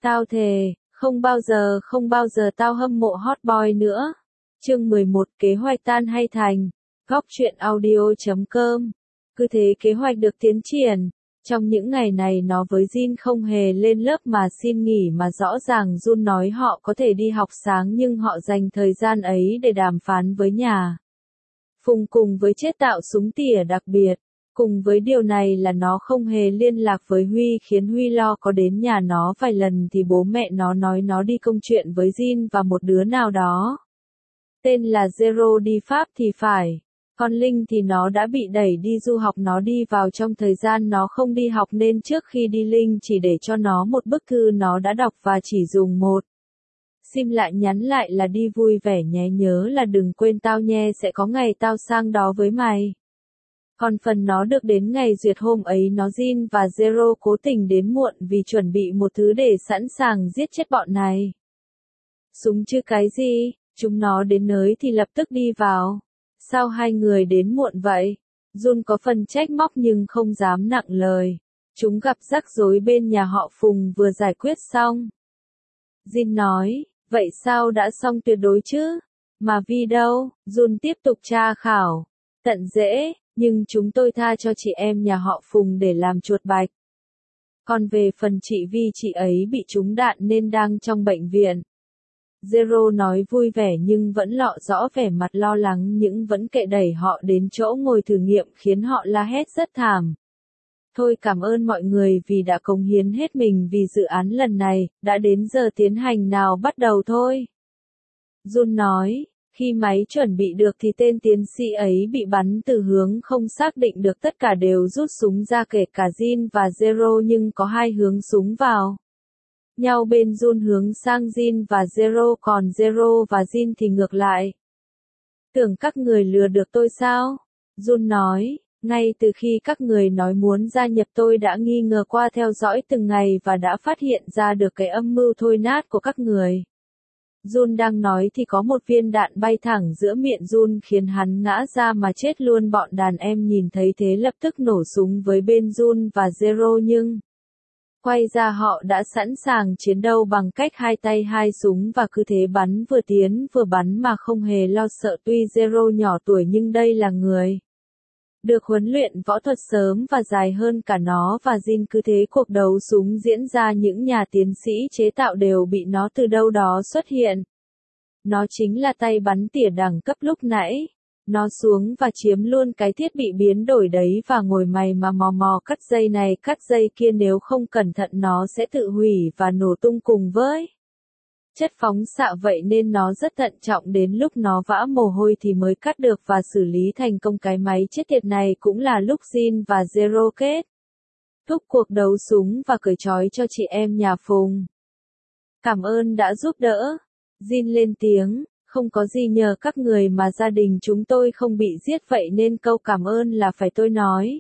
Tao thề, không bao giờ tao hâm mộ hot boy nữa. Chương 11 kế hoạch tan hay thành. Góc truyện audio.com. Cứ thế kế hoạch được tiến triển. Trong những ngày này nó với Jin không hề lên lớp mà xin nghỉ mà rõ ràng Jun nói họ có thể đi học sáng nhưng họ dành thời gian ấy để đàm phán với nhà Phùng cùng với chế tạo súng tỉa đặc biệt. Cùng với điều này là nó không hề liên lạc với Huy khiến Huy lo có đến nhà nó vài lần thì bố mẹ nó nói nó đi công chuyện với Jin và một đứa nào đó. Tên là Zero đi Pháp thì phải. Còn Linh thì nó đã bị đẩy đi du học, nó đi vào trong thời gian nó không đi học nên trước khi đi Linh chỉ để cho nó một bức thư nó đã đọc và chỉ dùng một sim lại nhắn lại là đi vui vẻ nhé, nhớ là đừng quên tao nhé, sẽ có ngày tao sang đó với mày. Còn phần nó được đến ngày duyệt hôm ấy nó Jin và Zero cố tình đến muộn vì chuẩn bị một thứ để sẵn sàng giết chết bọn này. Súng chứ cái gì, chúng nó đến nơi thì lập tức đi vào. Sao hai người đến muộn vậy? Jun có phần trách móc nhưng không dám nặng lời. Chúng gặp rắc rối bên nhà họ Phùng vừa giải quyết xong. Jin nói, vậy sao đã xong tuyệt đối chứ? Mà Vi đâu? Jun tiếp tục tra khảo. Tận dễ, nhưng chúng tôi tha cho chị em nhà họ Phùng để làm chuột bạch. Còn về phần chị Vi, chị ấy bị trúng đạn nên đang trong bệnh viện. Zero nói vui vẻ nhưng vẫn lộ rõ vẻ mặt lo lắng nhưng vẫn kệ đẩy họ đến chỗ ngồi thử nghiệm khiến họ la hét rất thảm. Thôi cảm ơn mọi người vì đã cống hiến hết mình vì dự án lần này, đã đến giờ tiến hành nào bắt đầu thôi. Jun nói, khi máy chuẩn bị được thì tên tiến sĩ ấy bị bắn từ hướng không xác định được, tất cả đều rút súng ra kể cả Jin và Zero nhưng có hai hướng súng vào nhau, bên Jun hướng sang Jin và Zero còn Zero và Jin thì ngược lại. Tưởng các người lừa được tôi sao? Jun nói, ngay từ khi các người nói muốn gia nhập tôi đã nghi ngờ qua theo dõi từng ngày và đã phát hiện ra được cái âm mưu thôi nát của các người. Jun đang nói thì có một viên đạn bay thẳng giữa miệng Jun khiến hắn ngã ra mà chết luôn. Bọn đàn em nhìn thấy thế lập tức nổ súng với bên Jun và Zero nhưng quay ra họ đã sẵn sàng chiến đấu bằng cách hai tay hai súng và cứ thế bắn, vừa tiến vừa bắn mà không hề lo sợ. Tuy Zero nhỏ tuổi nhưng đây là người được huấn luyện võ thuật sớm và dài hơn cả nó và Jin, cứ thế cuộc đấu súng diễn ra. Những nhà tiến sĩ chế tạo đều bị nó từ đâu đó xuất hiện. Nó chính là tay bắn tỉa đẳng cấp lúc nãy. Nó xuống và chiếm luôn cái thiết bị biến đổi đấy và ngồi mày mà mò cắt dây này cắt dây kia, nếu không cẩn thận nó sẽ tự hủy và nổ tung cùng với chất phóng xạ, vậy nên nó rất thận trọng, đến lúc nó vã mồ hôi thì mới cắt được và xử lý thành công cái máy chết tiệt này. Cũng là lúc Jin và Zero kết thúc cuộc đấu súng và cởi trói cho chị em nhà Phùng. Cảm ơn đã giúp đỡ. Jin lên tiếng, không có gì, nhờ các người mà gia đình chúng tôi không bị giết, vậy nên câu cảm ơn là phải tôi nói.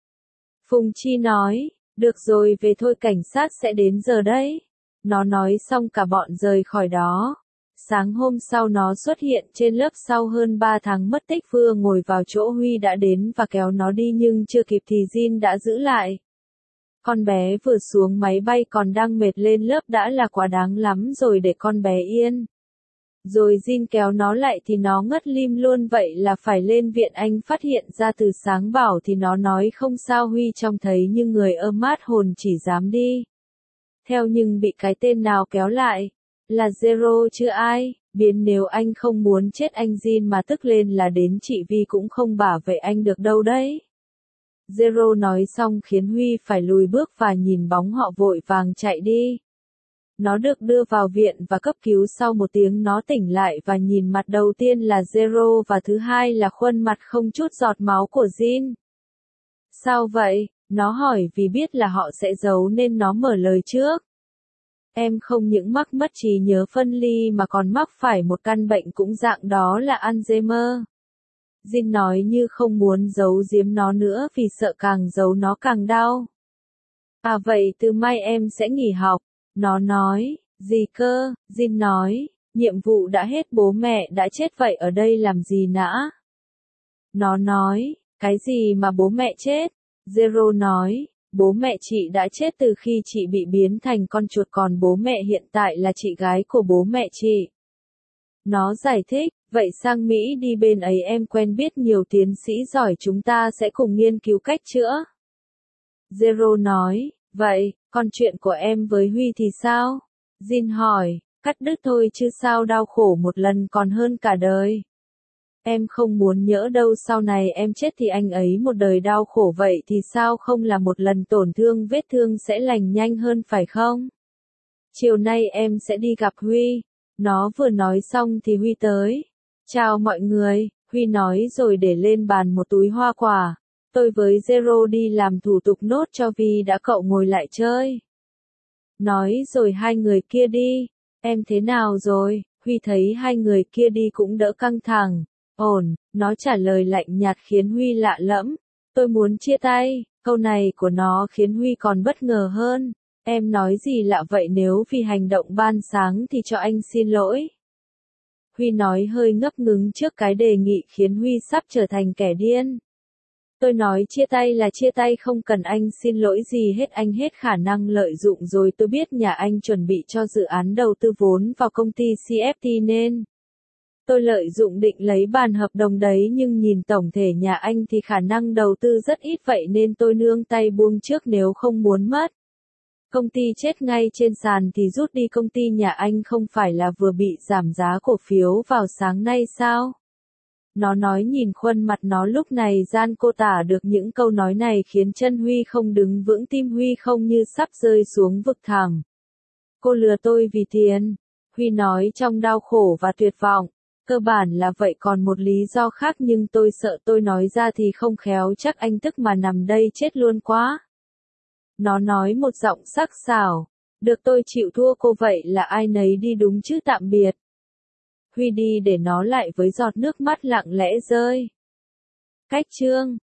Phùng Chi nói, được rồi về thôi, cảnh sát sẽ đến giờ đấy. Nó nói xong cả bọn rời khỏi đó. Sáng hôm sau nó xuất hiện trên lớp sau hơn 3 tháng mất tích, vừa ngồi vào chỗ Huy đã đến và kéo nó đi nhưng chưa kịp thì Jin đã giữ lại. Con bé vừa xuống máy bay còn đang mệt, lên lớp đã là quá đáng lắm rồi, để con bé yên. Rồi Jin kéo nó lại thì nó ngất lim luôn, vậy là phải lên viện. Anh phát hiện ra từ sáng bảo thì nó nói không sao. Huy trông thấy như người ơ mát hồn, chỉ dám đi theo nhưng bị cái tên nào kéo lại. Là Zero chứ ai, biến nếu anh không muốn chết. Anh Jin mà tức lên là đến chị Vi cũng không bảo vệ anh được đâu đấy. Zero nói xong khiến Huy phải lùi bước và nhìn bóng họ vội vàng chạy đi. Nó được đưa vào viện và cấp cứu, sau một tiếng nó tỉnh lại và nhìn mặt đầu tiên là Zero và thứ hai là khuôn mặt không chút giọt máu của Jin. Sao vậy? Nó hỏi vì biết là họ sẽ giấu nên nó mở lời trước. Em không những mắc mất trí nhớ phân ly mà còn mắc phải một căn bệnh cũng dạng đó là Alzheimer. Jin nói như không muốn giấu giếm nó nữa vì sợ càng giấu nó càng đau. À vậy từ mai em sẽ nghỉ học. Nó nói, gì cơ? Jin nói, nhiệm vụ đã hết, bố mẹ đã chết, vậy ở đây làm gì nữa? Nó nói, cái gì mà bố mẹ chết? Zero nói, Bố mẹ chị đã chết từ khi chị bị biến thành con chuột, còn bố mẹ hiện tại là chị gái của bố mẹ chị. Nó giải thích, vậy sang Mỹ đi, bên ấy em quen biết nhiều tiến sĩ giỏi, chúng ta sẽ cùng nghiên cứu cách chữa. Zero nói, vậy, còn chuyện của em với Huy thì sao? Jin hỏi, cắt đứt thôi chứ sao, đau khổ một lần còn hơn cả đời. Em không muốn nhỡ đâu sau này em chết thì anh ấy một đời đau khổ, vậy thì sao không là một lần tổn thương, vết thương sẽ lành nhanh hơn phải không? Chiều nay em sẽ đi gặp Huy. Nó vừa nói xong thì Huy tới. Chào mọi người, Huy nói rồi để lên bàn một túi hoa quả. Tôi với Zero đi làm thủ tục nốt cho Vi đã, cậu ngồi lại chơi. Nói rồi hai người kia đi. Em thế nào rồi? Huy thấy hai người kia đi cũng đỡ căng thẳng. Ổn, nó trả lời lạnh nhạt khiến Huy lạ lẫm. Tôi muốn chia tay. Câu này của nó khiến Huy còn bất ngờ hơn. Em nói gì lạ vậy, nếu vì hành động ban sáng thì cho anh xin lỗi. Huy nói hơi ngấp ngứng trước cái đề nghị khiến Huy sắp trở thành kẻ điên. Tôi nói chia tay là chia tay, không cần anh xin lỗi gì hết, anh hết khả năng lợi dụng rồi, tôi biết nhà anh chuẩn bị cho dự án đầu tư vốn vào công ty CFT nên tôi lợi dụng định lấy bàn hợp đồng đấy, nhưng nhìn tổng thể nhà anh thì khả năng đầu tư rất ít, vậy nên tôi nương tay buông trước nếu không muốn mất công ty chết ngay trên sàn thì rút đi. Công ty nhà anh không phải là vừa bị giảm giá cổ phiếu vào sáng nay sao? Nó nói nhìn khuôn mặt nó lúc này gian cô tả được những câu nói này khiến chân Huy không đứng vững, tim Huy không như sắp rơi xuống vực thẳm. Cô lừa tôi vì tiền. Huy nói trong đau khổ và tuyệt vọng. Cơ bản là vậy, còn một lý do khác nhưng tôi sợ tôi nói ra thì không khéo chắc anh tức mà nằm đây chết luôn quá. Nó nói một giọng sắc sảo. Được, tôi chịu thua cô, vậy là ai nấy đi đúng chứ, tạm biệt. Huy đi để nó lại với giọt nước mắt lặng lẽ rơi. Cách chương